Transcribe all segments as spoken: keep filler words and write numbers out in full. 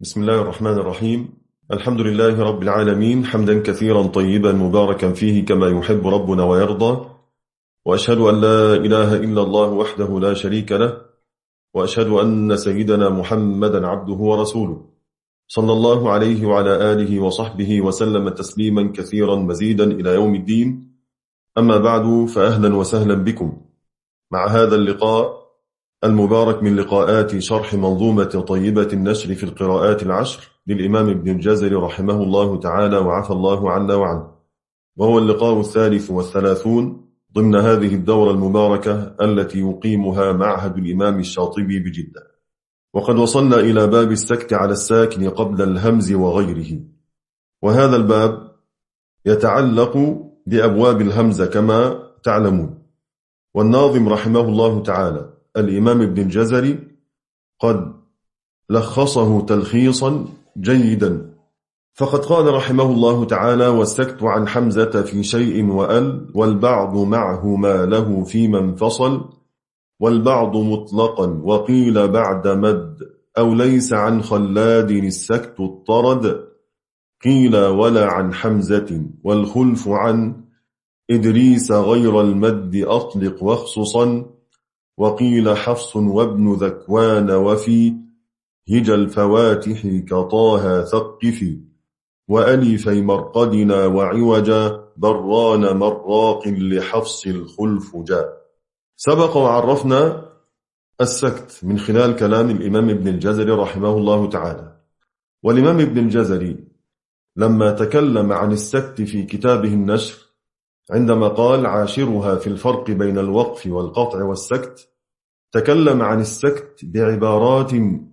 بسم الله الرحمن الرحيم. الحمد لله رب العالمين، حمدا كثيرا طيبا مباركا فيه كما يحب ربنا ويرضى، وأشهد أن لا إله إلا الله وحده لا شريك له، وأشهد أن سيدنا محمدا عبده ورسوله صلى الله عليه وعلى آله وصحبه وسلم تسليما كثيرا مزيدا إلى يوم الدين. أما بعد، فأهلا وسهلا بكم مع هذا اللقاء المبارك من لقاءات شرح منظومة طيبة النشر في القراءات العشر للإمام ابن الجزري رحمه الله تعالى وعفى الله عنا وعنه، وهو اللقاء الثالث والثلاثون ضمن هذه الدورة المباركة التي يقيمها معهد الإمام الشاطبي بجدة. وقد وصلنا إلى باب السكت على الساكن قبل الهمز وغيره، وهذا الباب يتعلق بأبواب الهمزة كما تعلمون. والناظم رحمه الله تعالى الإمام ابن الجزري قد لخصه تلخيصا جيدا، فقد قال رحمه الله تعالى: والسكت عن حمزة في شيء وأل، والبعض معه ما له فيما انفصل، والبعض مطلقا وقيل بعد مد، أو ليس عن خلاد السكت اضطرد، قيل ولا عن حمزة، والخلف عن إدريس غير المد أطلق واخصصا، وقيل حفص وابن ذكوان وفي هج الفواتح كطاها ثقفي، وألفي مرقدنا وعوجا بران مراق لحفص الخلف جاء. سبق وعرفنا السكت من خلال كلام الإمام ابن الجزري رحمه الله تعالى. والإمام ابن الجزري لما تكلم عن السكت في كتابه النشر عندما قال: عاشرها في الفرق بين الوقف والقطع والسكت، تكلم عن السكت بعبارات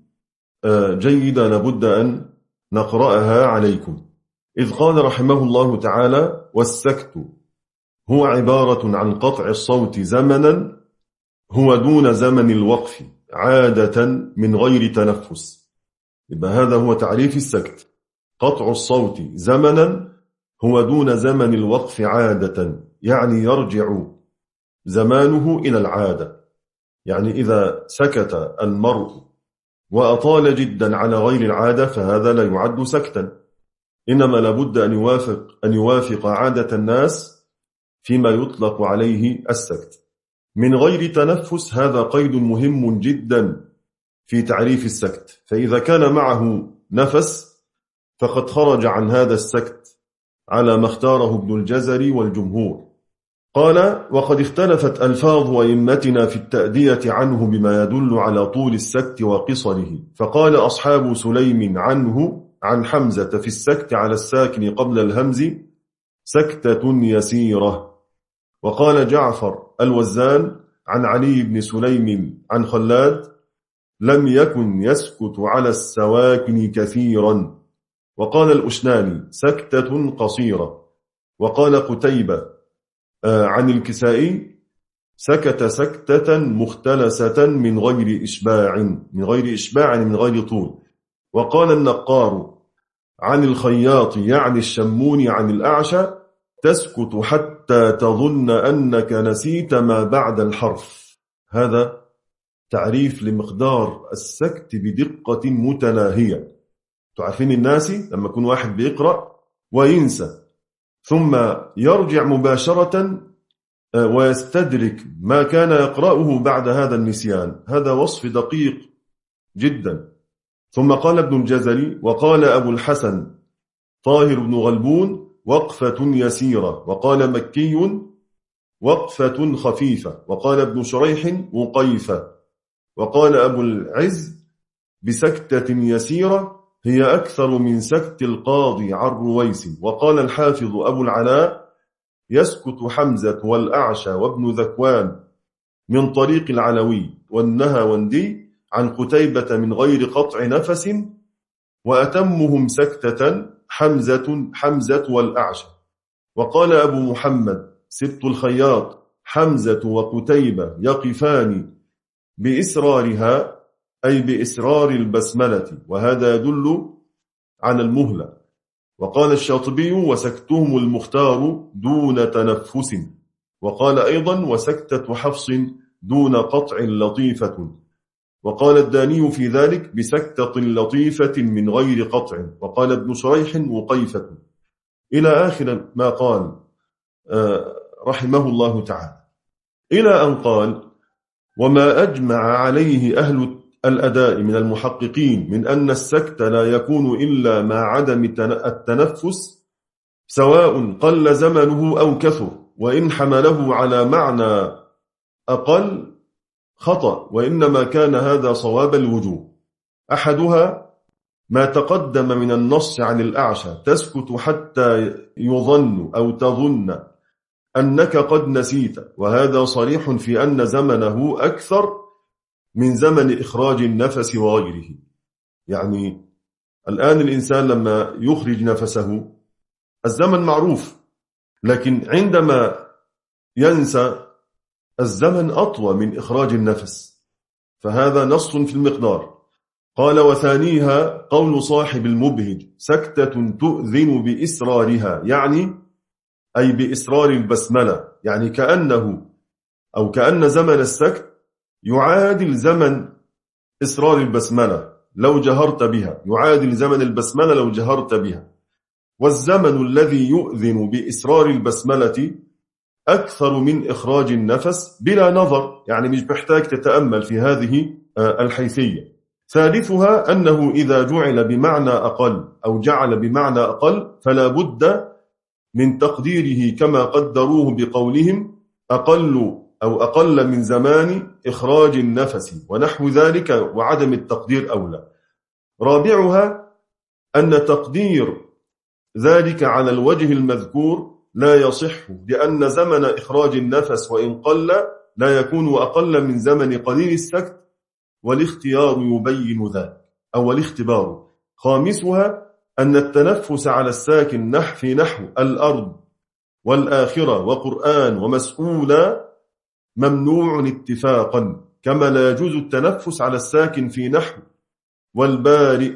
جيدة لابد أن نقرأها عليكم، إذ قال رحمه الله تعالى: والسكت هو عبارة عن قطع الصوت زمنا هو دون زمن الوقف عادة من غير تنفس. يبقى هذا هو تعريف السكت: قطع الصوت زمنا هو دون زمن الوقف عادة، يعني يرجع زمانه إلى العادة. يعني إذا سكت المرء وأطال جدا على غير العادة فهذا لا يعد سكتا، إنما لابد أن يوافق, أن يوافق عادة الناس فيما يطلق عليه السكت. من غير تنفس هذا قيد مهم جدا في تعريف السكت، فإذا كان معه نفس فقد خرج عن هذا السكت على ما اختاره ابن الجزري والجمهور. قال: وقد اختلفت ألفاظ أئمتنا في التأدية عنه بما يدل على طول السكت وقصره، فقال أصحاب سليم عنه عن حمزة في السكت على الساكن قبل الهمز: سكتة يسيرة. وقال جعفر الوزان عن علي بن سليم عن خلاد: لم يكن يسكت على السواكن كثيرا. وقال الأشناني: سكتة قصيرة. وقال قتيبة عن الكسائي: سكت سكتة مختلسة من غير إشباع من غير إشباع من غير طول. وقال النقار عن الخياط يعني الشمون عن الأعشى: تسكت حتى تظن أنك نسيت ما بعد الحرف. هذا تعريف لمقدار السكت بدقة متناهية. تعرفين الناس لما يكون واحد بيقرأ وينسى ثم يرجع مباشرة ويستدرك ما كان يقرأه بعد هذا النسيان، هذا وصف دقيق جدا. ثم قال ابن الجزري: وقال أبو الحسن طاهر بن غلبون: وقفة يسيرة. وقال مكي: وقفة خفيفة. وقال ابن شريح: وقيفة. وقال أبو العز: بسكتة يسيرة هي أكثر من سكت القاضي عن رويس. وقال الحافظ أبو العلاء: يسكت حمزة والأعشى وابن ذكوان من طريق العلوي والنهاوندي عن قتيبة من غير قطع نفس، وأتمهم سكتة حمزة حمزة والأعشى. وقال أبو محمد سبط الخياط: حمزة وقتيبة يقفان بإسرارها، أي بإسرار البسملة، وهذا يدل على المهلة. وقال الشاطبي: وسكتهم المختار دون تنفس. وقال أيضا: وسكتة حفص دون قطع لطيفة. وقال الداني في ذلك بسكتة لطيفة من غير قطع، وقال ابن شريح وقيفة، إلى آخر ما قال رحمه الله تعالى، إلى أن قال: وما أجمع عليه أهل الأداء من المحققين من أن السكت لا يكون إلا مع عدم التنفس، سواء قل زمنه أو كثر، وإن حمله على معنى أقل خطأ، وإنما كان هذا صواب الوجوه. أحدها ما تقدم من النص عن الأعشى: تسكت حتى يظن أو تظن أنك قد نسيت، وهذا صريح في أن زمنه أكثر من زمن إخراج النفس وغيره. يعني الآن الإنسان لما يخرج نفسه الزمن معروف، لكن عندما ينسى الزمن أطول من إخراج النفس، فهذا نص في المقدار. قال: وثانيها قول صاحب المبهج: سكتة تؤذن بإسرارها، يعني أي بإسرار البسملة، يعني كأنه أو كأن زمن السكت يعادل زمن إسرار البسملة لو جهرت بها، يعادل زمن البسملة لو جهرت بها. والزمن الذي يؤذن بإسرار البسملة أكثر من إخراج النفس بلا نظر، يعني مش محتاج تتأمل في هذه الحيثية. ثالثها أنه إذا جعل بمعنى أقل أو جعل بمعنى أقل فلا بد من تقديره كما قدروه بقولهم: أقل أو أقل من زمان إخراج النفس ونحو ذلك، وعدم التقدير أولى. رابعها أن تقدير ذلك على الوجه المذكور لا يصح، لأن زمن إخراج النفس وإن قل لا يكون أقل من زمن قليل السكت، والاختيار يبين ذلك أو الاختبار. خامسها أن التنفس على الساكن نحو في نحو الأرض والآخرة وقرآن ومسؤولا ممنوع اتفاقا، كما لا يجوز التنفس على الساكن في نحو والبارئ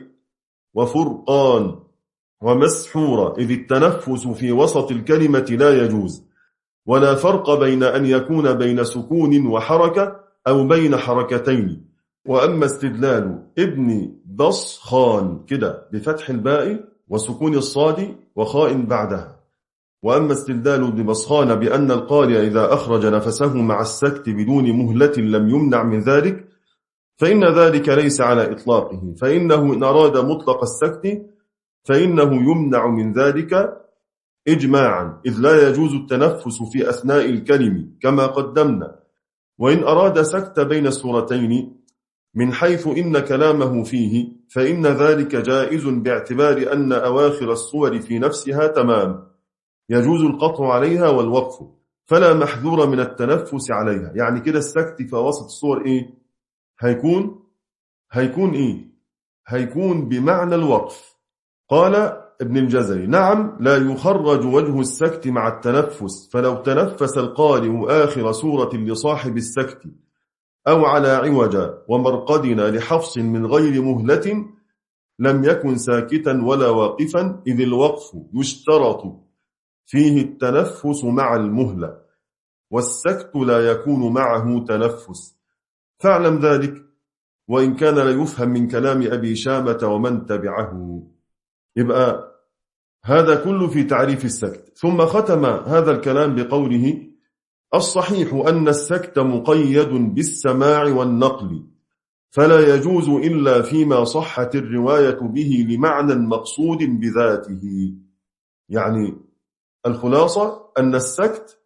وفرقان ومسحورة، إذ التنفس في وسط الكلمة لا يجوز، ولا فرق بين أن يكون بين سكون وحركة أو بين حركتين. وأما استدلال ابن بصخان كده بفتح الباء وسكون الصاد وخاء بعدها، وأما استدلال ابن بصخان بأن القارئ إذا أخرج نفسه مع السكت بدون مهلة لم يمنع من ذلك، فإن ذلك ليس على إطلاقه، فإنه إن أراد مطلق السكت فإنه يمنع من ذلك إجماعا، إذ لا يجوز التنفس في أثناء الكلم كما قدمنا. وإن أراد سكت بين السورتين من حيث إن كلامه فيه فإن ذلك جائز، باعتبار أن أواخر الصور في نفسها تمام يجوز القطع عليها والوقف، فلا محذور من التنفس عليها. يعني كده السكت في وسط الصور إيه؟ هيكون هيكون إيه؟ هيكون بمعنى الوقف. قال ابن الجزري: نعم، لا يخرج وجه السكت مع التنفس، فلو تنفس القارئ آخر سورة لصاحب السكت أو على عوج ومرقدنا لحفص من غير مهلة لم يكن ساكتا ولا واقفا، إذ الوقف يشترط فيه التنفس مع المهلة، والسكت لا يكون معه تنفس، فاعلم ذلك، وإن كان لا يفهم من كلام أبي شامة ومن تبعه. يبقى هذا كله في تعريف السكت. ثم ختم هذا الكلام بقوله: الصحيح أن السكت مقيد بالسماع والنقل، فلا يجوز إلا فيما صحت الرواية به لمعنى مقصود بذاته. يعني الخلاصة أن السكت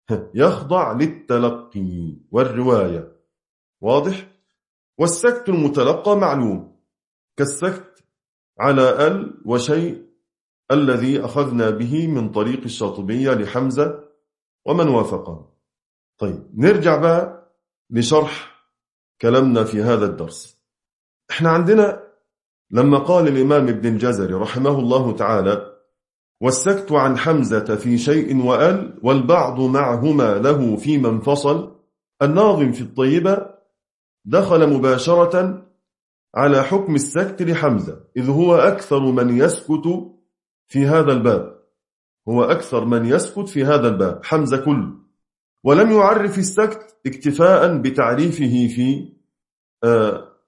يخضع للتلقي والرواية، واضح؟ والسكت المتلقى معلوم، كالسكت على ال وشيء الذي أخذنا به من طريق الشاطبية لحمزة ومن وافقه. طيب نرجع بقى لشرح كلامنا في هذا الدرس. احنا عندنا لما قال الإمام ابن الجزري رحمه الله تعالى: والسكت عن حمزة في شيء وأل والبعض معهما له فيما انفصل، الناظم في الطيبة دخل مباشرة على حكم السكت لحمزة، إذ هو أكثر من يسكت في هذا الباب، هو أكثر من يسكت في هذا الباب حمزة كله، ولم يعرف السكت اكتفاء بتعريفه في آه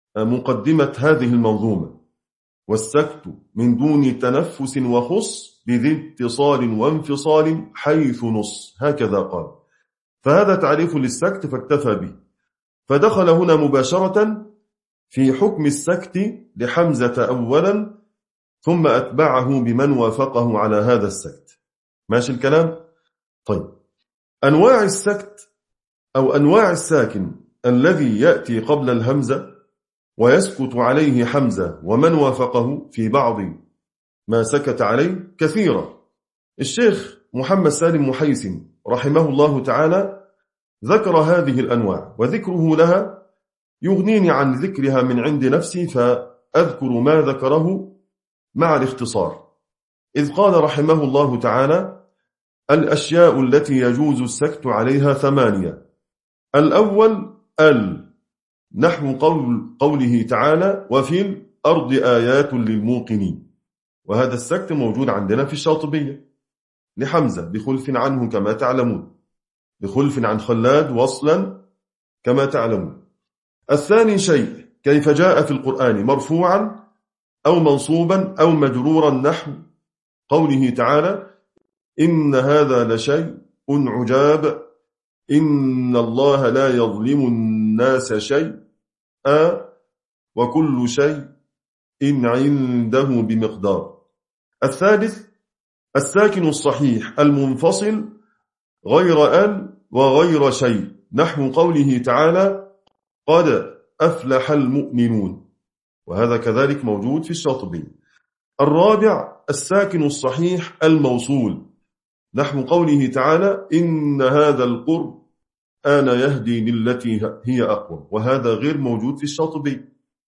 مقدمة هذه المنظومة: والسكت من دون تنفس وخص بذي اتصال وانفصال حيث نص، هكذا قال. فهذا تعريف للسكت فاكتفى به، فدخل هنا مباشرة في حكم السكت لحمزة أولا، ثم أتبعه بمن وافقه على هذا السكت. ماشي الكلام؟ طيب، أنواع السكت أو أنواع الساكن الذي يأتي قبل الهمزة ويسكت عليه حمزة ومن وافقه في بعض ما سكت عليه كثيرا. الشيخ محمد سالم محيسن رحمه الله تعالى ذكر هذه الأنواع، وذكره لها يغنيني عن ذكرها من عند نفسي، فأذكر ما ذكره مع الاختصار. إذ قال رحمه الله تعالى: الأشياء التي يجوز السكت عليها ثمانية. الأول ال، نحو قول قوله تعالى: وفي الأرض آيات للموقنين، وهذا السكت موجود عندنا في الشاطبية لحمزة بخلف عنه كما تعلمون، بخلف عن خلاد وصلا كما تعلمون. الثاني شيء كيف جاء في القرآن مرفوعا أو منصوبا أو مجرورا، نحو قوله تعالى: إن هذا لشيء عجاب إن الله لا يظلم الناس شيئا وكل شيء إن عنده بمقدار. الثالث الساكن الصحيح المنفصل غير ال وغير شيء، نحو قوله تعالى: قد أفلح المؤمنون، وهذا كذلك موجود في الشاطبي. الرابع الساكن الصحيح الموصول، نحو قوله تعالى: إن هذا القرآن يهدي للتي هي أقوم، وهذا غير موجود في الشاطبي.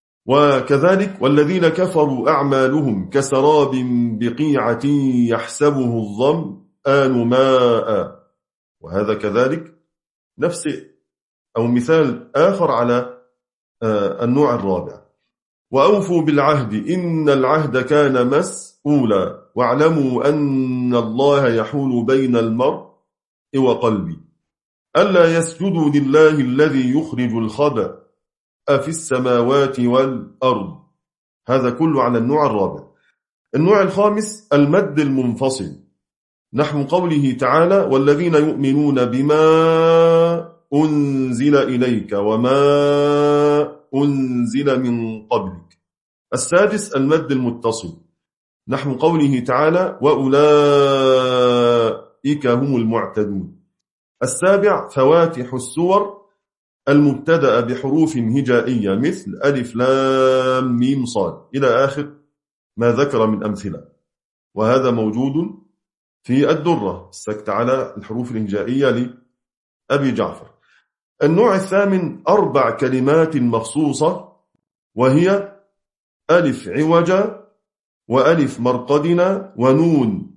وكذلك والذين كفروا أعمالهم كسراب بقيعة يحسبه الظمآن ماء، وهذا كذلك نفس أو مثال آخر على النوع الرابع. وأوفوا بالعهد إن العهد كان مسؤولا واعلموا أن الله يحول بين المرء وقلبه ألا يسجدوا لله الذي يخرج الخبأ في السماوات والأرض، هذا كله على النوع الرابع. النوع الخامس المد المنفصل، نحو قوله تعالى: والذين يؤمنون بما أنزل إليك وما أنزل من قبلك. السادس المد المتصل، نحو قوله تعالى: وأولئك هم المعتدون. السابع فواتح السور المبتدأ بحروف هجائية مثل ألف لام ميم صاد إلى آخر ما ذكر من أمثلة، وهذا موجود في الدرة، السكت على الحروف الهجائية لأبي جعفر. النوع الثامن أربع كلمات مخصوصة، وهي ألف عوجة وألف مرقدنا ونون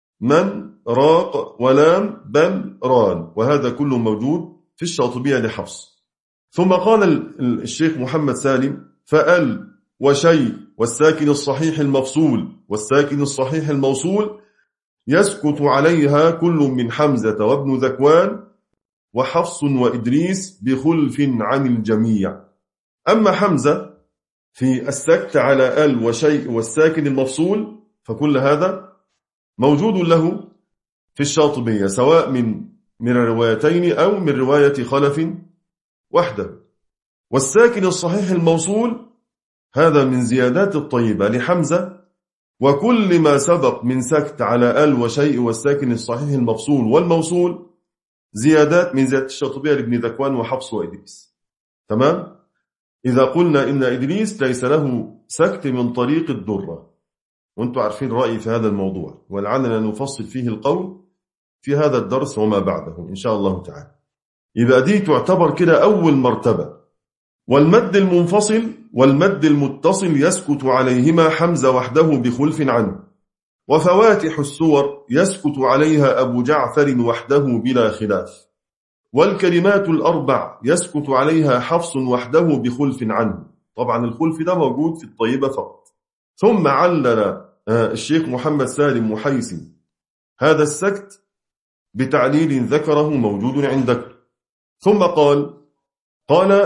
من راق ولام بل ران، وهذا كله موجود في الشاطبية لحفص. ثم قال الشيخ محمد سالم: فأل وشيء والساكن الصحيح المفصول والساكن الصحيح الموصول يسكت عليها كل من حمزة وابن ذكوان وحفص وإدريس بخلف عن الجميع. أما حمزة في السكت على ال وشيء والساكن المفصول فكل هذا موجود له في الشاطبية، سواء من من الروايتين أو من رواية خلف وحده. والساكن الصحيح الموصول هذا من زيادات الطيبة لحمزة، وكل ما سبق من سكت على ال وشيء والساكن الصحيح المفصول والموصول زيادات من زيادة الشاطبية لابن ذكوان وحفص وإدريس. تمام؟ إذا قلنا إن إدريس ليس له سكت من طريق الدرة، وأنتم عارفين رأيي في هذا الموضوع، ولعلنا نفصل فيه القول في هذا الدرس وما بعده إن شاء الله تعالى. يبقى دي تعتبر كده أول مرتبة. والمد المنفصل والمد المتصل يسكت عليهما حمزة وحده بخلف عنه. وفواتح السور يسكت عليها أبو جعفر وحده بلا خلاف. والكلمات الأربع يسكت عليها حفص وحده بخلف عنه، طبعا الخلف ده موجود في الطيبة فقط. ثم علل الشيخ محمد سالم محيسن هذا السكت بتعليل ذكره موجود عندك. ثم قال قال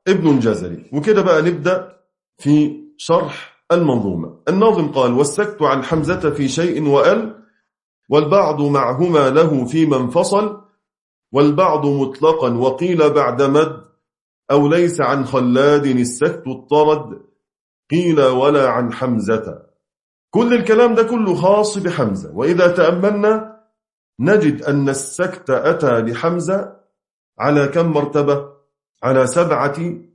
ابن الجزري. وكده بقى نبدأ في شرح المنظومة. الناظم قال: والسكت عن حمزة في شيء وأل، والبعض معهما له فيما انفصل، والبعض مطلقا وقيل بعد مد، أو ليس عن خلاد السكت اضطرد، قيل ولا عن حمزة. كل الكلام ده كله خاص بحمزة. وإذا تأملنا نجد أن السكت أتى لحمزة على كم مرتبة؟ على سبعة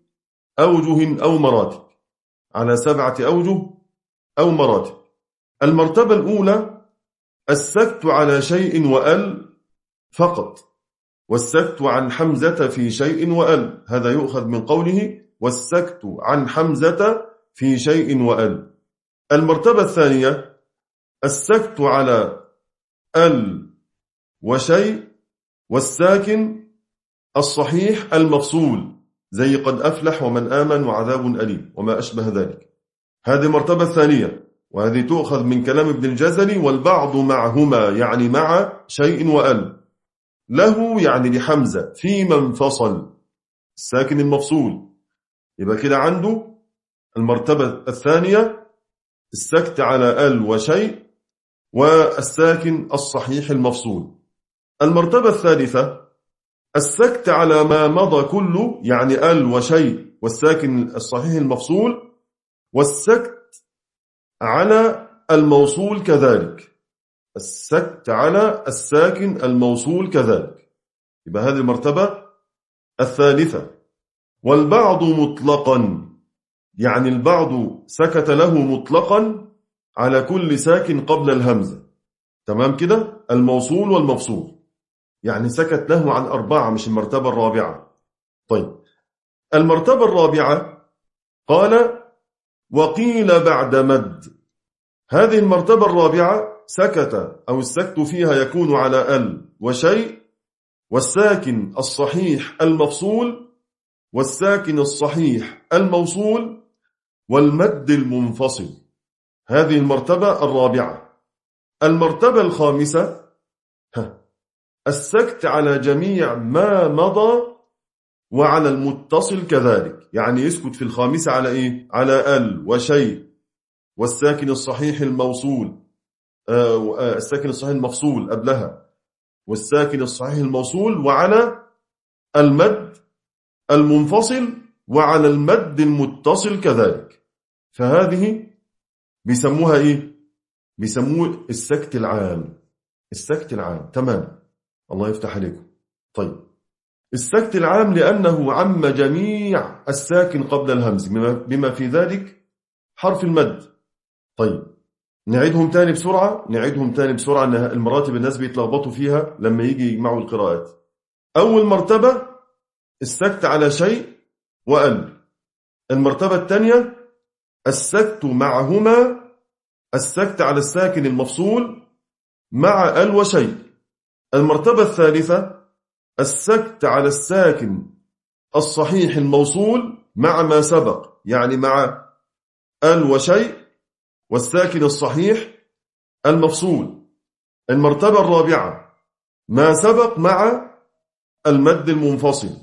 أوجه أو مراتب، على سبعة أوجه أو مراتب. المرتبة الأولى السكت على شيء وأل فقط، والسكت عن حمزة في شيء وأل، هذا يؤخذ من قوله والسكت عن حمزة في شيء وأل. المرتبة الثانية السكت على ال وشيء، والساكن الصحيح المفصول، زي قد أفلح ومن آمن وعذاب أليم وما أشبه ذلك. هذه المرتبة الثانية، وهذه تؤخذ من كلام ابن الجزري: والبعض معهما، يعني مع شيء وأل، له يعني لحمزة، فيما انفصل، الساكن المفصول. يبقى كده عنده المرتبة الثانية السكت على ال وشيء، والساكن الصحيح المفصول. المرتبة الثالثة السكت على ما مضى كله، يعني ال وشيء والساكن الصحيح المفصول، والسكت على الموصول كذلك، السكت على الساكن الموصول كذلك. يبقى هذه المرتبة الثالثة. والبعض مطلقا، يعني البعض سكت له مطلقا على كل ساكن قبل الهمزة، تمام كده؟ الموصول والمفصول، يعني سكت له عن أربعة، مش المرتبة الرابعة. طيب المرتبة الرابعة قال: وقيل بعد مد. هذه المرتبة الرابعة سكت أو السكت فيها يكون على ال وشيء، والساكن الصحيح المفصول، والساكن الصحيح الموصول، والمد المنفصل. هذه المرتبة الرابعة. المرتبة الخامسة السكت على جميع ما مضى وعلى المتصل كذلك، يعني يسكت في الخامسة على إيه؟ على ال وشيء والساكن الصحيح الموصول، آه الساكن الصحيح المفصول قبلها، والساكن الصحيح الموصول، وعلى المد المنفصل، وعلى المد المتصل كذلك. فهذه بيسموها إيه؟ بيسموه السكت العام. السكت العام، تمام، الله يفتح عليكم. طيب السكت العام لأنه عم جميع الساكن قبل الهمز بما في ذلك حرف المد. طيب نعيدهم تاني بسرعة نعيدهم تاني بسرعة أن المراتب الناس بيتلخبطوا فيها لما يجي يجمعوا القراءات. أول مرتبة السكت على شيء وأل. المرتبة الثانية السكت معهما، السكت على الساكن المفصول مع ال وشيء. المرتبة الثالثة السكت على الساكن الصحيح الموصول مع ما سبق، يعني مع ال وشيء والساكن الصحيح المفصول. المرتبة الرابعة ما سبق مع المد المنفصل.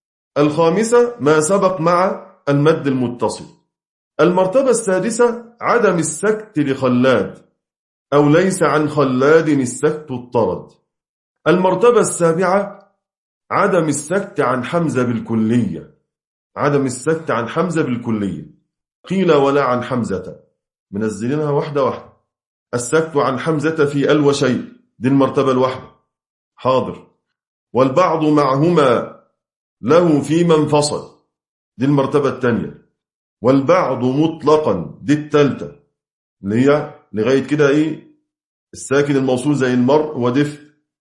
الخامسة ما سبق مع المد المتصل. المرتبة السادسة عدم السكت لخلاد، أو ليس عن خلاد السكت اضطرد. المرتبة السابعة عدم السكت عن حمزة بالكلية، عدم السكت عن حمزة بالكلية، قيل ولا عن حمزة، منزلينها واحدة واحدة. السكت عن حمزة في ال وشيء، دي المرتبة الواحدة، حاضر. والبعض معهما له فيما انفصل، دي المرتبة الثانية. والبعض مطلقا، دي الثالثة، اللي هي لغاية كده ايه؟ الساكن الموصول زي المر ودف.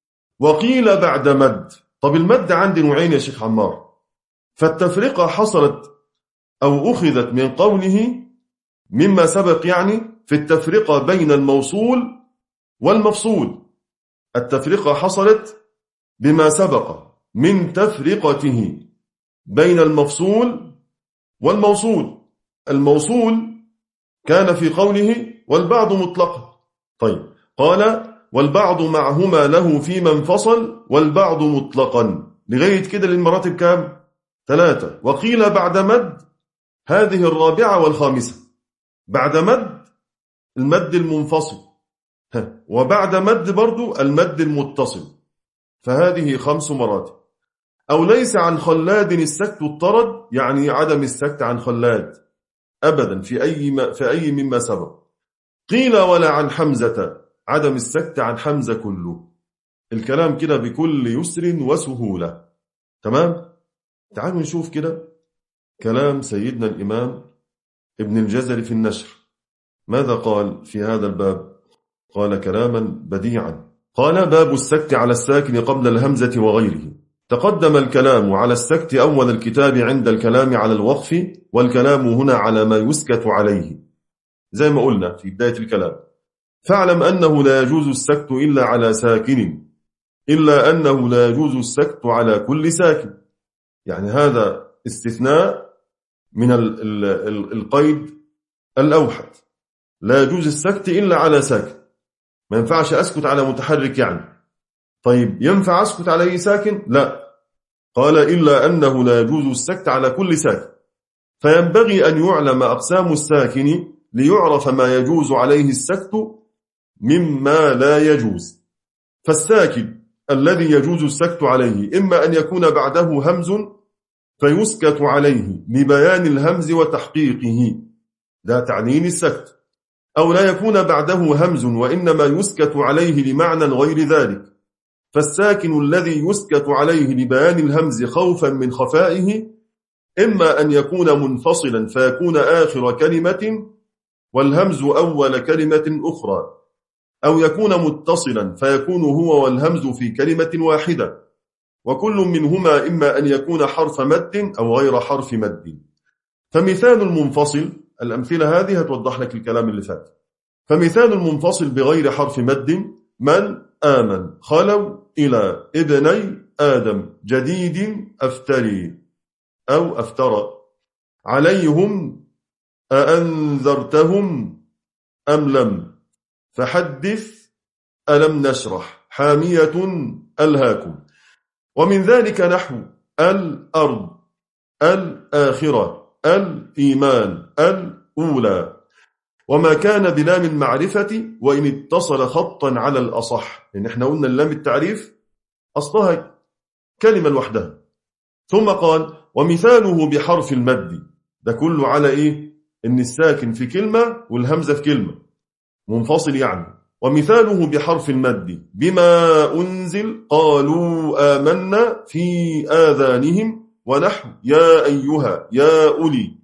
وقيل بعد مد. طب المد عندي نوعين يا شيخ عمار، فالتفرقة حصلت أو أخذت من قوله مما سبق، يعني في التفرقة بين الموصول والمفصول. التفرقة حصلت بما سبق من تفرقته بين المفصول والموصول. الموصول كان في قوله والبعض مطلقا. طيب قال والبعض معهما له فيما انفصل، والبعض مطلقا، لغاية كده للمراتب كام؟ ثلاثة. وقيل بعد مد هذه الرابعة والخامسة، بعد مد المد المنفصل، وبعد مد برضو المد المتصل، فهذه خمس مراتب. أو ليس عن خلاد السكت الطرد، يعني عدم السكت عن خلاد أبدا في أي, ما في أي مما سبق. قيل ولا عن حمزة، عدم السكت عن حمزة كله. الكلام كده بكل يسر وسهولة. تمام؟ تعالوا نشوف كده كلام سيدنا الإمام ابن الجزري في النشر. ماذا قال في هذا الباب؟ قال كلاما بديعا. قال: باب السكت على الساكن قبل الهمزة وغيره. تقدم الكلام على السكت أول الكتاب عند الكلام على الوقف، والكلام هنا على ما يسكت عليه زي ما قلنا في بداية الكلام. فاعلم أنه لا يجوز السكت إلا على ساكن، إلا أنه لا يجوز السكت على كل ساكن. يعني هذا استثناء من ال ال ال القيد الأوحد، لا يجوز السكت إلا على ساكن. ما ينفعش أسكت على متحرك يعني. طيب ينفع أسكت على أي ساكن؟ لا. قال: إلا أنه لا يجوز السكت على كل ساكن. فينبغي أن يعلم أقسام الساكن ليعرف ما يجوز عليه السكت مما لا يجوز. فالساكن الذي يجوز السكت عليه إما أن يكون بعده همز فيسكت عليه لبيان الهمز وتحقيقه، ده تعليل السكت، أو لا يكون بعده همز وإنما يسكت عليه لمعنى غير ذلك. فالساكن الذي يسكت عليه لبيان الهمز خوفا من خفائه إما أن يكون منفصلا فيكون آخر كلمة والهمز أول كلمة أخرى، أو يكون متصلا فيكون هو والهمز في كلمة واحدة، وكل منهما إما أن يكون حرف مد أو غير حرف مد. فمثال المنفصل، الأمثلة هذه هتوضح لك الكلام اللي فات. فمثال المنفصل بغير حرف مد: من آمن خلوا إلى ابني آدم جديد أفتري أو أفترى عليهم أأنذرتهم أم لم فحدث ألم نشرح حامية ألهاكم. ومن ذلك نحو الأرض، الآخرة، الإيمان، الأولى، وما كان بلام المعرفة وإن اتصل خطا على الأصح، لأن احنا قلنا اللام التعريف أصلها كلمة لوحدها. ثم قال: ومثاله بحرف المد، ده كله على إيه؟ إن الساكن في كلمة والهمزة في كلمة منفصل يعني. ومثاله بحرف المد: بما أنزل قالوا آمنا في آذانهم، ونحو يا أيها يا أولي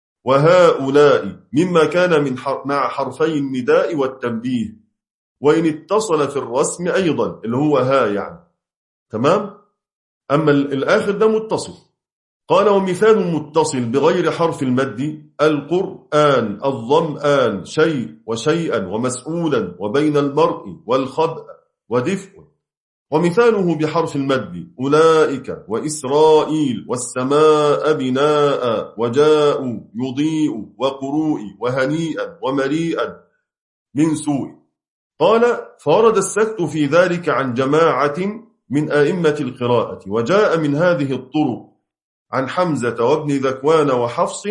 وهؤلاء، مما كان من حر مع حرفي النداء والتنبيه، وإن اتصل في الرسم أيضا اللي هو ها يعني. تمام؟ أما الآخر ده متصل. قال: ومثال متصل بغير حرف المد: القرآن، الظمآن، شيء وشيئا ومسؤولا وبين المرء والخبأ ودفء. ومثاله بحرف المد: أولئك وإسرائيل والسماء بناء وجاءوا يضيء وقروء وهنيئا ومريئا من سوء. قال: فورد السكت في ذلك عن جماعة من أئمة القراءة، وجاء من هذه الطرق عن حمزة وابن ذكوان وحفص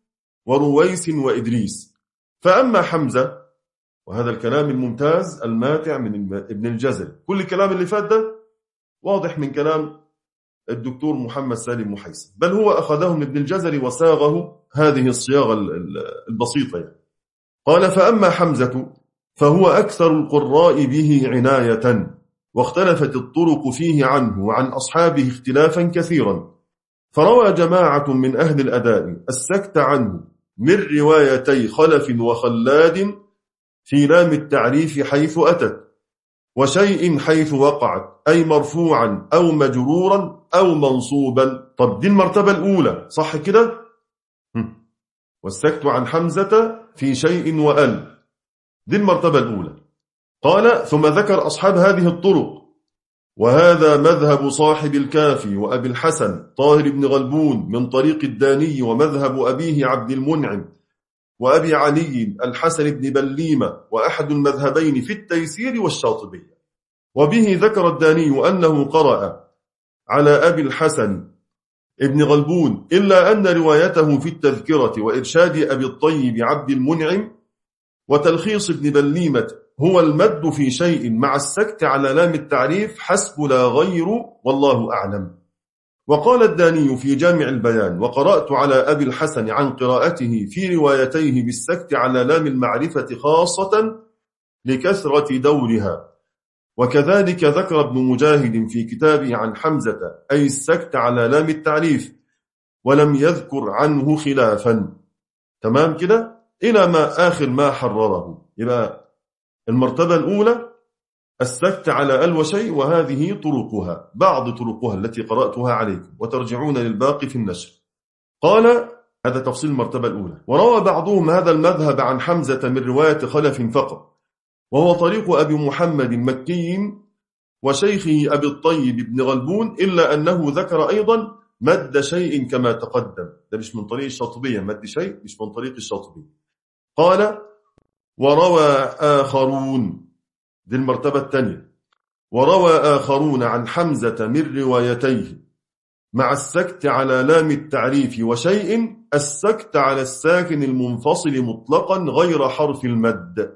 ورويس وإدريس. فأما حمزة، وهذا الكلام الممتاز الماتع من ابن الجزري، كل الكلام اللي فات ده واضح من كلام الدكتور محمد سالم محيسن، بل هو أخذه من ابن الجزري وساغه هذه الصياغة البسيطة يعني. قال: فأما حمزة فهو أكثر القراء به عناية، واختلفت الطرق فيه عنه وعن أصحابه اختلافا كثيرا. فروى جماعة من أهل الأداء السكت عنه من روايتي خلف وخلاد في لام التعريف حيث أتت، وشيء حيث وقعت، أي مرفوعا أو مجرورا أو منصوبا. طب دي المرتبة الأولى صح كده؟ والسكت عن حمزة في شيء وأل، دي المرتبة الأولى. قال: ثم ذكر أصحاب هذه الطرق، وهذا مذهب صاحب الكافي وأبي الحسن طاهر بن غلبون من طريق الداني، ومذهب أبيه عبد المنعم وأبي علي الحسن بن بليمة، وأحد المذهبين في التيسير والشاطبية. وبه ذكر الداني أنه قرأ على أبي الحسن ابن غلبون، إلا أن روايته في التذكرة وإرشاد أبي الطيب عبد المنعم وتلخيص ابن بليمة هو المد في شيء مع السكت على لام التعريف حسب لا غير والله أعلم. وقال الداني في جامع البيان: وقرأت على أبي الحسن عن قراءته في روايتيه بالسكت على لام المعرفة خاصة لكثرة دورها. وكذلك ذكر ابن مجاهد في كتابه عن حمزة أي السكت على لام التعريف، ولم يذكر عنه خلافا. تمام كده إلى ما آخر ما حرره. يبقى المرتبة الأولى السكت على ال وشيء، وهذه طرقها، بعض طرقها التي قرأتها عليكم، وترجعون للباقي في النشر. قال: هذا تفصيل المرتبة الأولى. وروى بعضهم هذا المذهب عن حمزة من رواية خلف فقط، وهو طريق أبي محمد مكي وشيخه أبي الطيب بن غلبون، إلا أنه ذكر أيضا مد شيء كما تقدم. ده مش من طريق الشاطبية، مد شيء مش من طريق الشاطبية. قال: وروى آخرون، دي المرتبة الثانية، وروى آخرون عن حمزة من روايتيه مع السكت على لام التعريف وشيء السكت على الساكن المنفصل مطلقا غير حرف المد.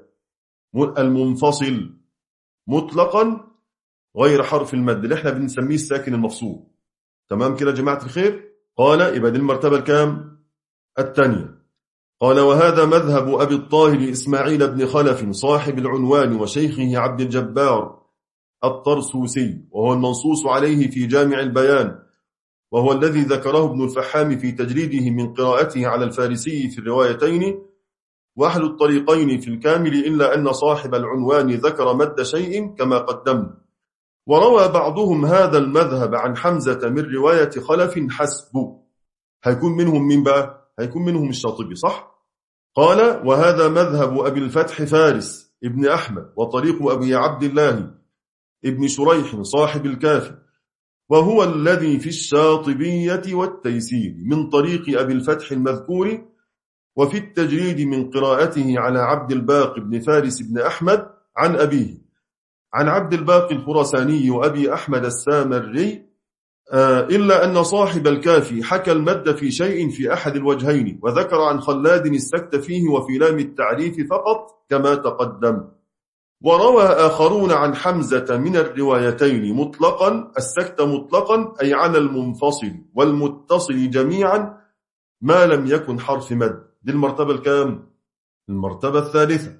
المنفصل مطلقا غير حرف المد اللي احنا بنسميه الساكن المفصول. تمام كده يا جماعة الخير؟ قال: يبقى دي المرتبة الكام؟ الثانية. قال: وهذا مذهب أبي الطاهر إسماعيل بن خلف صاحب العنوان وشيخه عبد الجبار الطرسوسي، وهو المنصوص عليه في جامع البيان، وهو الذي ذكره ابن الفحام في تجريده من قراءته على الفارسي في الروايتين وأحد الطريقين في الكامل، إلا أن صاحب العنوان ذكر مد شيء كما قدمنا. وروى بعضهم هذا المذهب عن حمزة من رواية خلف حسب. هيكون منهم من بقى؟ هيكون منهم الشاطبي، صح؟ قال: وهذا مذهب أبي الفتح فارس ابن أحمد وطريق أبي عبد الله ابن شريح صاحب الكافي، وهو الذي في الشاطبية والتيسير من طريق أبي الفتح المذكور، وفي التجريد من قراءته على عبد الباقي بن فارس بن أحمد عن أبيه عن عبد الباقي الخراساني وأبي أحمد السامري، آه إلا أن صاحب الكافي حكى المد في شيء في أحد الوجهين، وذكر عن خلاد السكت فيه وفي لام التعريف فقط كما تقدم. وروى آخرون عن حمزة من الروايتين مطلقا السكت مطلقا أي على المنفصل والمتصل جميعا ما لم يكن حرف مد. دي المرتبة الكام؟ المرتبة الثالثة،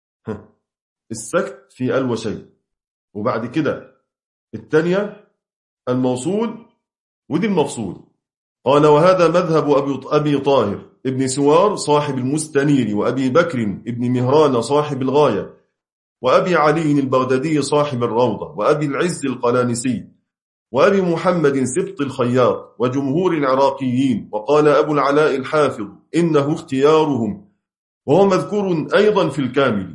السكت في ال وشيء. وبعد كده الثانية الموصول، ودي المفصول. قال: وهذا مذهب أبي طاهر ابن سوار صاحب المستنير، وأبي بكر ابن مهران صاحب الغاية، وأبي علي البغدادي صاحب الروضة، وأبي العز القلانسي، وأبي محمد سبط الخياط، وجمهور العراقيين. وقال أبو العلاء الحافظ: إنه اختيارهم، وهو مذكور أيضا في الكامل.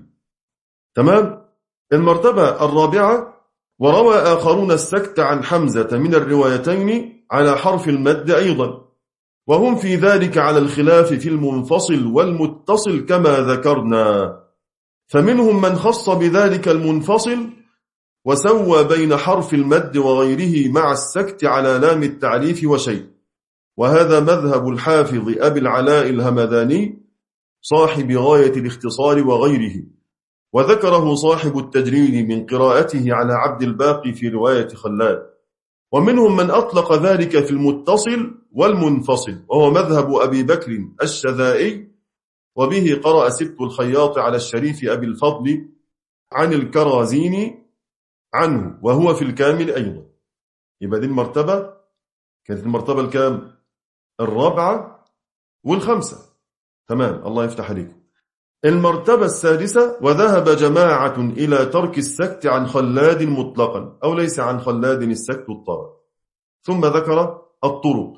تمام. المرتبة الرابعة: وروى آخرون السكت عن حمزة من الروايتين على حرف المد أيضا، وهم في ذلك على الخلاف في المنفصل والمتصل كما ذكرنا، فمنهم من خص بذلك المنفصل وسوى بين حرف المد وغيره مع السكت على لام التعريف وشيء، وهذا مذهب الحافظ أبي العلاء الهمداني صاحب غاية الاختصار وغيره، وذكره صاحب التجريد من قراءته على عبد الباقي في رواية خلاد. ومنهم من أطلق ذلك في المتصل والمنفصل، وهو مذهب أبي بكر الشذائي، وبه قرأ سبط الخياط على الشريف أبي الفضل عن الكرازين عنه، وهو في الكامل أيضا. يبقى دي المرتبة كانت المرتبة الكام؟ الرابعة والخمسة. تمام، الله يفتح عليكم. المرتبة السادسة: وذهب جماعة إلى ترك السكت عن خلاد مطلقا، أو ليس عن خلاد السكت الطارئ. ثم ذكر الطرق،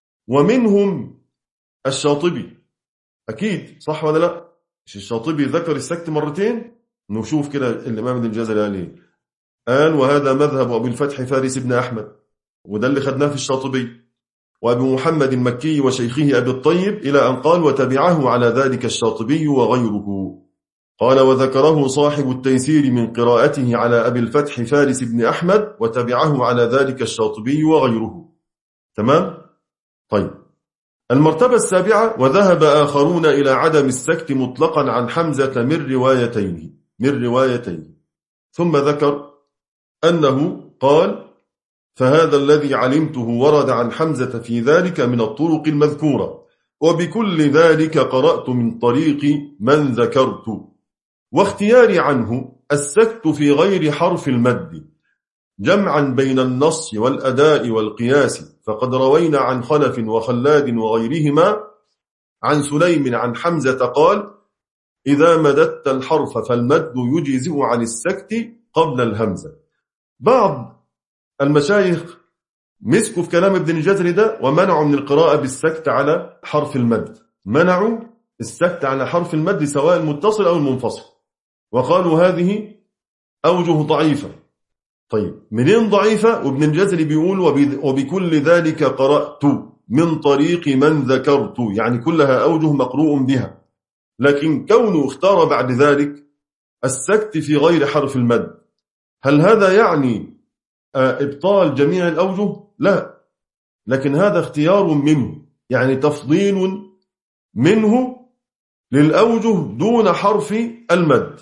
ومنهم الشاطبي. أكيد صح ولا لا؟ مش الشاطبي ذكر السكت مرتين؟ نشوف كده الإمام ابن الجزري قال ايه. قال: وهذا مذهب أبي الفتح فارس بن أحمد، وده اللي خدناه في الشاطبي، وأبي محمد المكي وشيخه أبي الطيب، إلى أن قال: وتبعه على ذلك الشاطبي وغيره. قال: وذكره صاحب التيسير من قراءته على أبي الفتح فارس بن أحمد، وتبعه على ذلك الشاطبي وغيره. تمام؟ طيب، المرتبة السابعة: وذهب آخرون إلى عدم السكت مطلقا عن حمزة من روايتين من روايتين ثم ذكر أنه قال: فهذا الذي علمته ورد عن حمزة في ذلك من الطرق المذكورة، وبكل ذلك قرأت من طريق من ذكرت، واختياري عنه السكت في غير حرف المد جمعا بين النص والأداء والقياس، فقد روينا عن خلف وخلاد وغيرهما عن سليم عن حمزة قال: إذا مددت الحرف فالمد يجزئ عن السكت قبل الهمزة. بعض المشايخ مسكوا في كلام ابن الجزري ده ومنعوا من القراءة بالسكت على حرف المد، منعوا السكت على حرف المد سواء المتصل أو المنفصل، وقالوا هذه أوجه ضعيفة. طيب، منين ضعيفة؟ وابن الجزري بيقول: وبكل ذلك قرأت من طريق من ذكرت، يعني كلها أوجه مقروء بها، لكن كونه اختار بعد ذلك السكت في غير حرف المد، هل هذا يعني إبطال جميع الأوجه؟ لا، لكن هذا اختيار منه، يعني تفضيل منه للأوجه دون حرف المد،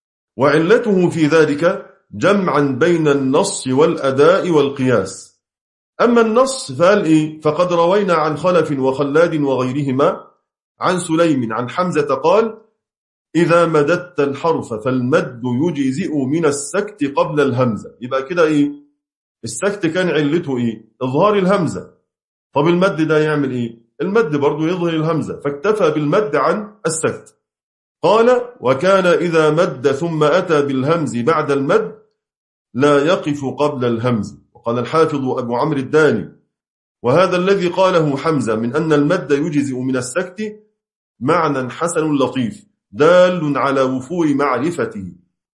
وعلته في ذلك جمعا بين النص والأداء والقياس. أما النص فقال إيه؟ فقد روينا عن خلف وخلاد وغيرهما عن سليم عن حمزة قال: إذا مددت الحرف فالمد يجزئ من السكت قبل الهمزة. يبقى كده إيه؟ السكت كان علته إيه؟ إظهار الهمزة. طب المد ده يعمل إيه؟ المد برضو يظهر الهمزة، فاكتفى بالمد عن السكت. قال: وكان إذا مد ثم أتى بالهمز بعد المد لا يقف قبل الهمز. وقال الحافظ أبو عمرو الداني: وهذا الذي قاله حمزة من أن المد يجزئ من السكت معنى حسن لطيف دال على وفور معرفته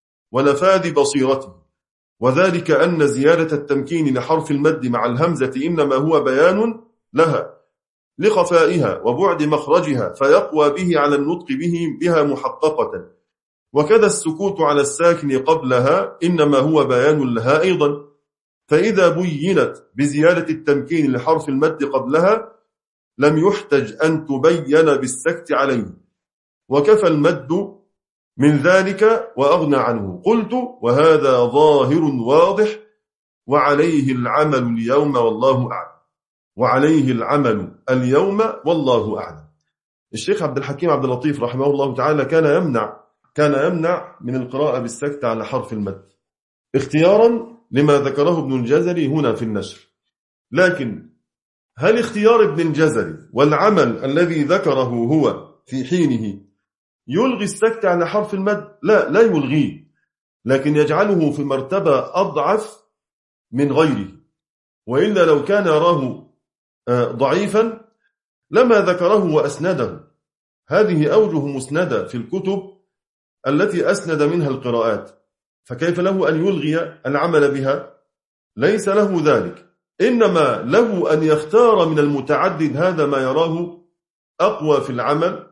ونفاذ بصيرته، وذلك أن زيادة التمكين لحرف المد مع الهمزة إنما هو بيان لها لخفائها وبعد مخرجها، فيقوى به على النطق به بها محققة، وكذا السكوت على الساكن قبلها إنما هو بيان لها أيضا، فإذا بينت بزيادة التمكين لحرف المد قبلها لم يحتج أن تبين بالسكت عليه، وكفى المد من ذلك وأغنى عنه. قلت: وهذا ظاهر واضح وعليه العمل اليوم والله أعلم. وعليه العمل اليوم والله أعلم. الشيخ عبد الحكيم عبد اللطيف رحمه الله تعالى كان يمنع كان يمنع من القراءة بالسكت على حرف المد اختيارا لما ذكره ابن الجزري هنا في النشر. لكن هل اختيار ابن الجزري والعمل الذي ذكره هو في حينه يلغي السكت على حرف المد؟ لا، لا يلغيه، لكن يجعله في مرتبة أضعف من غيره، وإلا لو كان يراه ضعيفا لما ذكره وأسنده. هذه أوجه مسندة في الكتب التي أسند منها القراءات، فكيف له أن يلغي العمل بها؟ ليس له ذلك، إنما له أن يختار من المتعدد هذا ما يراه أقوى في العمل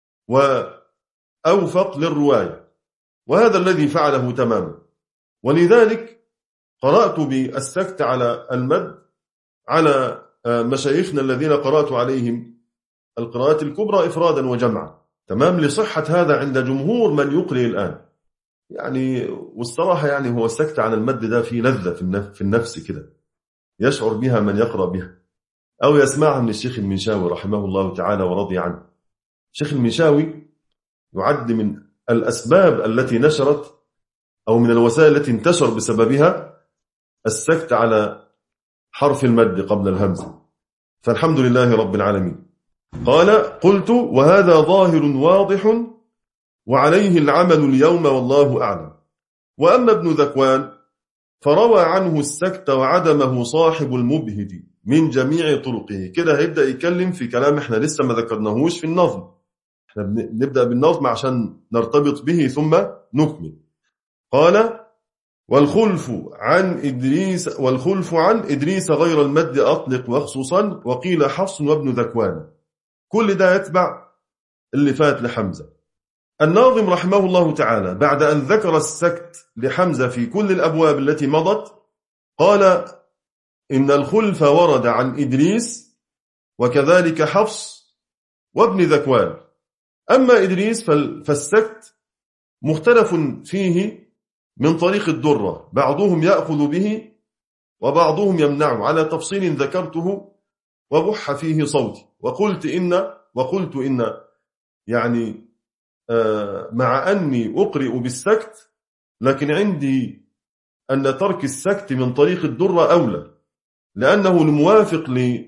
وأوفق للرواية، وهذا الذي فعله تماما. ولذلك قرأت بالسكت على المد على مشايخنا الذين قرأت عليهم القراءات الكبرى إفرادا وجمعا، تمام، لصحة هذا عند جمهور من يقرئ الآن. يعني والصراحة يعني هو السكت عن المد ده في لذة في النفس كده يشعر بها من يقرأ بها أو يسمعها من الشيخ المنشاوي رحمه الله تعالى ورضي عنه. الشيخ المنشاوي يعد من الأسباب التي نشرت أو من الوسائل التي انتشر بسببها السكت على حرف المد قبل الهمزة، فالحمد لله رب العالمين. قال: قلت: وهذا ظاهر واضح وعليه العمل اليوم والله أعلم. وأما ابن ذكوان فروى عنه السكت وعدمه صاحب المبهج من جميع طرقه. كده هيبدأ يتكلم في كلام احنا لسه ما ذكرناهوش في النظم، احنا بنبدأ بالنظم عشان نرتبط به ثم نكمل. قال: والخلف عن إدريس والخلف عن إدريس غير المد أطلق وخصوصا، وقيل حفص وابن ذكوان. كل ده يتبع اللي فات لحمزة. الناظم رحمه الله تعالى بعد أن ذكر السكت لحمزة في كل الأبواب التي مضت قال: إن الخلف ورد عن إدريس وكذلك حفص وابن ذكوان. أما إدريس فالسكت مختلف فيه من طريق الدرة، بعضهم يأخذ به وبعضهم يمنعه على تفصيل ذكرته وبح فيه صوتي. وقلت إن وقلت إن يعني آه مع أني أقرئ بالسكت، لكن عندي أن ترك السكت من طريق الدرة أولى، لأنه الموافق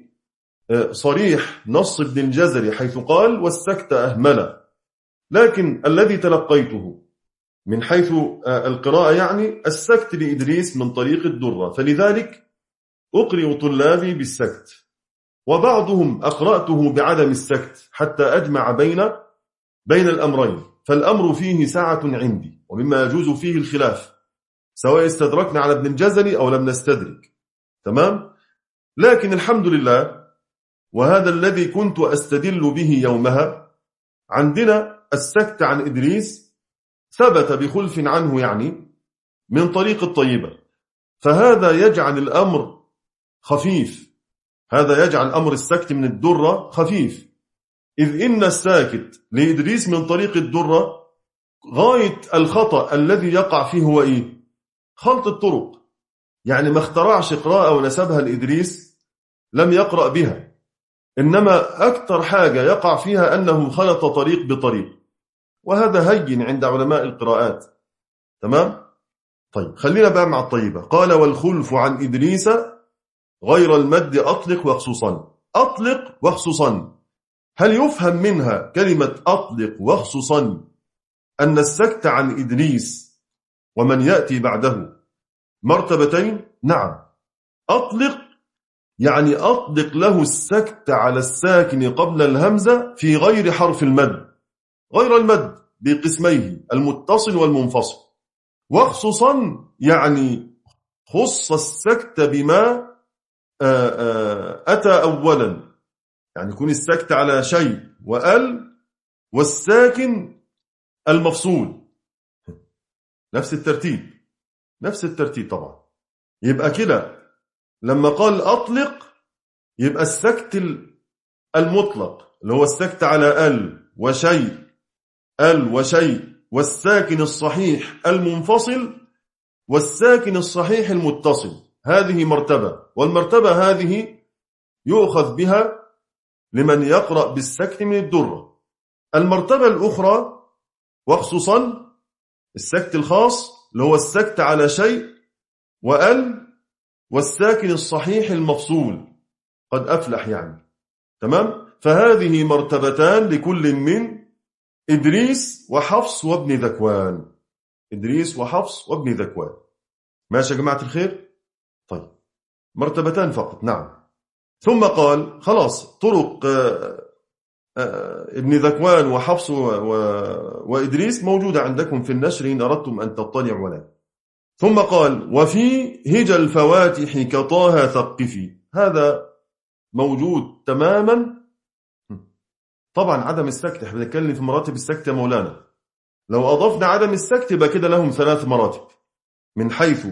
لصريح نص ابن الجزري حيث قال والسكت أهمل. لكن الذي تلقيته من حيث القراءة يعني السكت لإدريس من طريق الدرة، فلذلك أقرئ طلابي بالسكت. وبعضهم أقرأته بعدم السكت حتى أجمع بين بين الأمرين، فالأمر فيه ساعة عندي، ومما يجوز فيه الخلاف سواء استدركنا على ابن الجزري أو لم نستدرك. تمام؟ لكن الحمد لله، وهذا الذي كنت أستدل به يومها، عندنا السكت عن إدريس ثبت بخلف عنه يعني من طريق الطيبة، فهذا يجعل الأمر خفيف، هذا يجعل أمر السكت من الدرة خفيف، إذ إن الساكت لإدريس من طريق الدرة غاية الخطأ الذي يقع فيه هو إيه؟ خلط الطرق، يعني ما اخترعش قراءة ونسبها لإدريس، لم يقرأ بها، إنما أكثر حاجة يقع فيها أنه خلط طريق بطريق، وهذا هين عند علماء القراءات. تمام؟ طيب خلينا بقى مع الطيبة. قال والخلف عن إدريس غير المد أطلق وخصوصا. أطلق وخصوصا، هل يفهم منها كلمة أطلق وخصوصا أن السكت عن إدريس ومن يأتي بعده مرتبتين؟ نعم. أطلق يعني أطلق له السكت على الساكن قبل الهمزة في غير حرف المد، غير المد بقسميه المتصل والمنفصل. وخصوصا يعني خص السكت بما أتى أولا، يعني يكون السكت على شيء وأل والساكن المفصول نفس الترتيب، نفس الترتيب طبعا. يبقى كده لما قال أطلق يبقى السكت المطلق اللي هو السكت على ال وشيء، ال وشيء والساكن الصحيح المنفصل والساكن الصحيح المتصل، هذه مرتبة، والمرتبة هذه يؤخذ بها لمن يقرأ بالسكت من الدرة. المرتبة الأخرى وخصوصا السكت الخاص اللي هو السكت على شيء وأل والساكن الصحيح المفصول، قد أفلح يعني. تمام؟ فهذه مرتبتان لكل من إدريس وحفص وابن ذكوان. إدريس وحفص وابن ذكوان. ماشي يا جماعة الخير؟ طيب مرتبتان فقط. نعم. ثم قال خلاص طرق ابن ذكوان وحفص وإدريس موجودة عندكم في النشر إن أردتم أن تطلعوا عليه. ثم قال وفي هج الفواتح كطه ثقفي، هذا موجود تماما. طبعا عدم السكت، احنا بنتكلم في مراتب السكت يا مولانا، لو أضفنا عدم السكت يبقى كده لهم ثلاث مراتب من حيث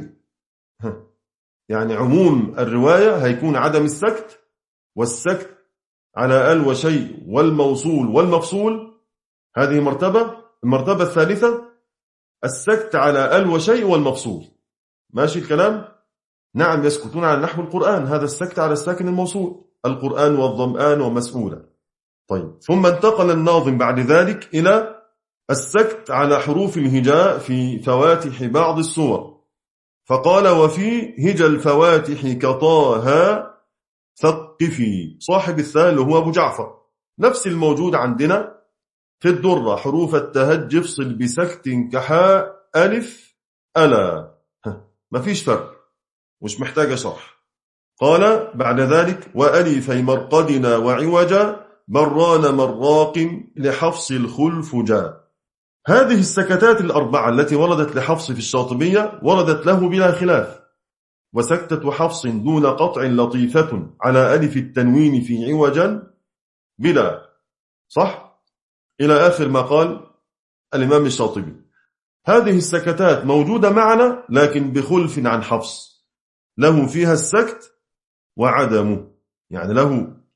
يعني عموم الرواية، هيكون عدم السكت والسكت على ال وشيء والموصول والمفصول، هذه مرتبة. المرتبة الثالثة السكت على ال وشيء والمفصول. ماشي الكلام؟ نعم، يسكتون على نحو القرآن، هذا السكت على الساكن الموصول، القرآن والظمآن ومسؤولا. طيب ثم انتقل الناظم بعد ذلك إلى السكت على حروف الهجاء في فواتح بعض السور، فقال وفي هج الفواتح كطه ثقفي. صاحب الثاني هو أبو جعفر، نفس الموجود عندنا في الدرة، حروف التهج افصل بسكت كحاء ألف ألا، ما فيش فرق، مش محتاج شرح. قال بعد ذلك وألفي مرقدنا وعوجا مران مراق لحفص الخلف جاء. هذه السكتات الأربعة التي وردت لحفص في الشاطبية وردت له بلا خلاف، وسكتة حفص دون قطع لطيفة على ألف التنوين في عوجا بلا، صح؟ إلى آخر ما قال الإمام الشاطبي. هذه السكتات موجودة معنا لكن بخلف عن حفص، له فيها السكت وعدمه، يعني له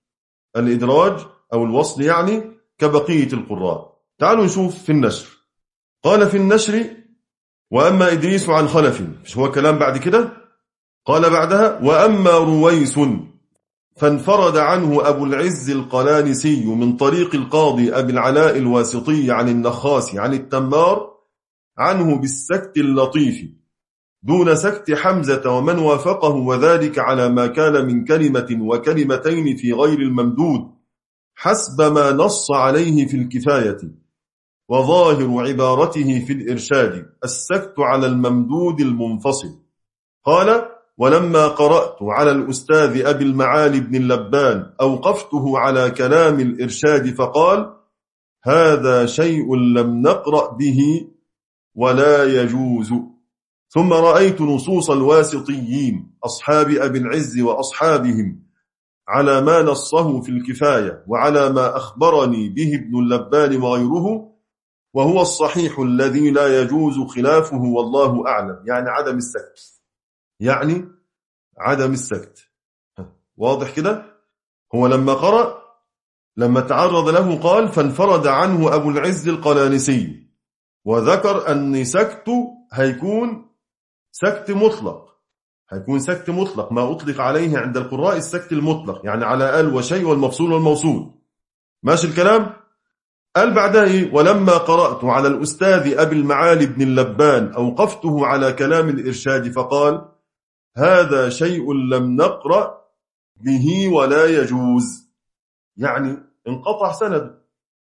الإدراج أو الوصل يعني كبقية القراء. تعالوا نشوف في النشر. قال في النشر: وأما إدريس عن خلف، مش هو كلام بعد كده؟ قال بعدها: وأما رويس فانفرد عنه أبو العز القلانسي من طريق القاضي أبي العلاء الواسطي عن النخاس عن التمار عنه بالسكت اللطيف دون سكت حمزة ومن وافقه، وذلك على ما كان من كلمة وكلمتين في غير الممدود حسب ما نص عليه في الكفاية، وظاهر عبارته في الإرشاد السكت على الممدود المنفصل. قال: ولما قرأت على الأستاذ أبي المعالي بن اللبان أوقفته على كلام الإرشاد فقال: هذا شيء لم نقرأ به ولا يجوز. ثم رأيت نصوص الواسطيين أصحاب أبي العز وأصحابهم على ما نصه في الكفاية وعلى ما أخبرني به ابن اللبان وغيره، وهو الصحيح الذي لا يجوز خلافه والله أعلم. يعني عدم السكت، يعني عدم السكت. واضح كده؟ هو لما قرأ لما تعرض له قال: فانفرد عنه أبو العز القلانسي، وذكر أن سكته هيكون سكت مطلق، هيكون سكت مطلق ما أطلق عليه عند القراء السكت المطلق، يعني على ال وشيء والمفصول والموصول. ماشي الكلام؟ قال بعدها إيه؟ ولما قرأت على الأستاذ أبي المعالي بن اللبان أوقفته على كلام الإرشاد فقال: هذا شيء لم نقرأ به ولا يجوز. يعني انقطع سند.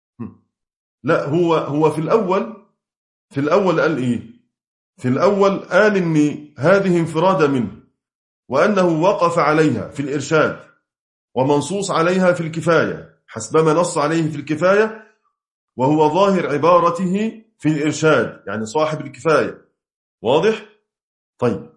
لا، هو هو في الأول في الأول قال إيه؟ في الأول قال إن هذه انفراد منه، وأنه وقف عليها في الإرشاد ومنصوص عليها في الكفاية حسبما نص عليه في الكفاية، وهو ظاهر عبارته في الإرشاد، يعني صاحب الكفاية. واضح؟ طيب،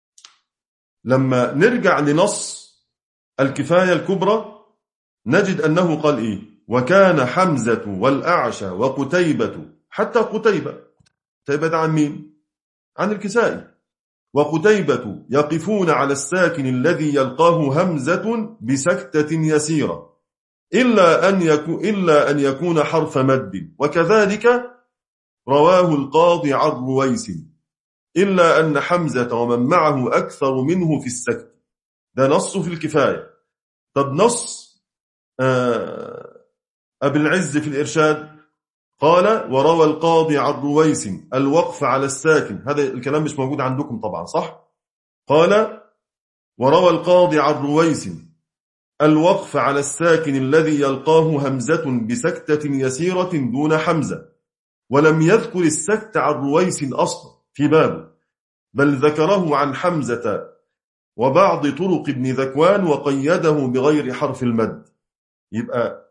لما نرجع لنص الكفاية الكبرى نجد أنه قال إيه؟ وكان حمزة والأعشى وقتيبة، حتى قتيبة قتيبة عن مين؟ عن الكسائي. وقتيبة يقفون على الساكن الذي يلقاه همزة بسكتة يسيرة إلا أن يكون, إلا أن يكون حرف مد، وكذلك رواه القاضي عن رويس إلا أن حمزة ومن معه أكثر منه في السكت. ده نص في الكفاية. طب نص أبي العز في الإرشاد قال: وروى القاضي عن رويس الوقف على الساكن. هذا الكلام مش موجود عندكم طبعا، صح؟ قال: وروى القاضي عن رويس الوقف على الساكن الذي يلقاه همزة بسكتة يسيرة دون حمزة، ولم يذكر السكت عن رويس أصلا في بابه، بل ذكره عن حمزة وبعض طرق ابن ذكوان وقيده بغير حرف المد. يبقى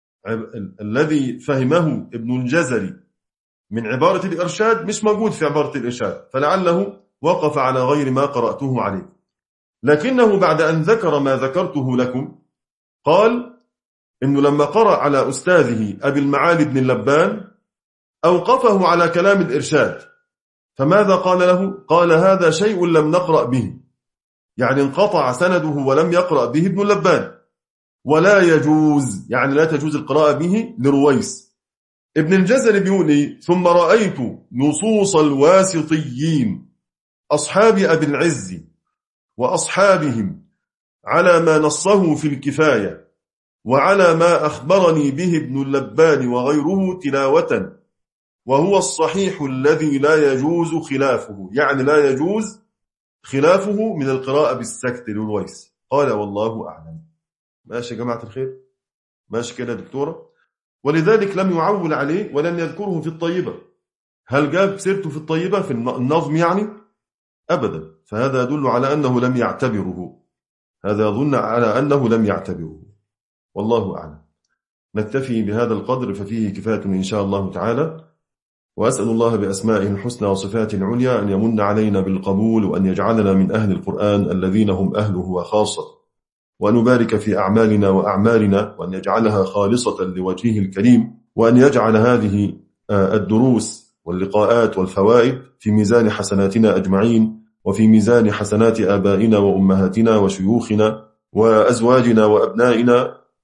الذي فهمه ابن الجزري من عبارة الإرشاد مش موجود في عبارة الإرشاد، فلعله وقف على غير ما قرأته عليه. لكنه بعد أن ذكر ما ذكرته لكم قال إنه لما قرأ على أستاذه أبي المعالي بن اللبان أوقفه على كلام الإرشاد، فماذا قال له؟ قال: هذا شيء لم نقرأ به، يعني انقطع سنده ولم يقرأ به ابن اللبان، ولا يجوز، يعني لا تجوز القراءة به لرويس. ابن الجزري بيقول إيه؟ ثم رأيت نصوص الواسطيين أصحاب أبي العز وأصحابهم على ما نصه في الكفاية وعلى ما أخبرني به ابن اللبان وغيره تلاوة، وهو الصحيح الذي لا يجوز خلافه، يعني لا يجوز خلافه من القراءة بالسكت للرويس. قال: والله أعلم. ماشي يا جماعة الخير؟ ماشي كده دكتورة؟ ولذلك لم يعول عليه ولم يذكره في الطيبة. هل جاب سيرته في الطيبة في النظم يعني؟ أبدا. فهذا يدل على أنه لم يعتبره، هذا يظن على أنه لم يعتبره. والله أعلم. نكتفي بهذا القدر ففيه كفاية إن شاء الله تعالى، وأسأل الله بأسمائه الحسنى وصفاته العليا أن يمن علينا بالقبول، وأن يجعلنا من أهل القرآن الذين هم أهله وخاصة، وأن يبارك في أعمالنا وأعمالنا، وأن يجعلها خالصة لوجهه الكريم، وأن يجعل هذه الدروس واللقاءات والفوائد في ميزان حسناتنا أجمعين، وفي ميزان حسنات آبائنا وأمهاتنا وشيوخنا وأزواجنا وأبنائنا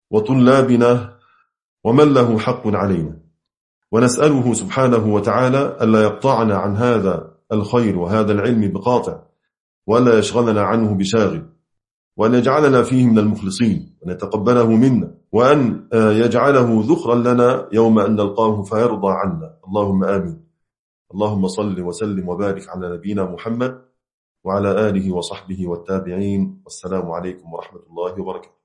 وطلابنا ومن له حق علينا، ونسأله سبحانه وتعالى ألا يقطعنا عن هذا الخير وهذا العلم بقاطع، ولا يشغلنا عنه بشاغل، وأن يجعلنا فيه من المخلصين، وأن يتقبله منا، وأن يجعله ذخرا لنا يوم أن نلقاه فيرضى عنا. اللهم آمين. اللهم صل وسلم وبارك على نبينا محمد وعلى آله وصحبه والتابعين، والسلام عليكم ورحمة الله وبركاته.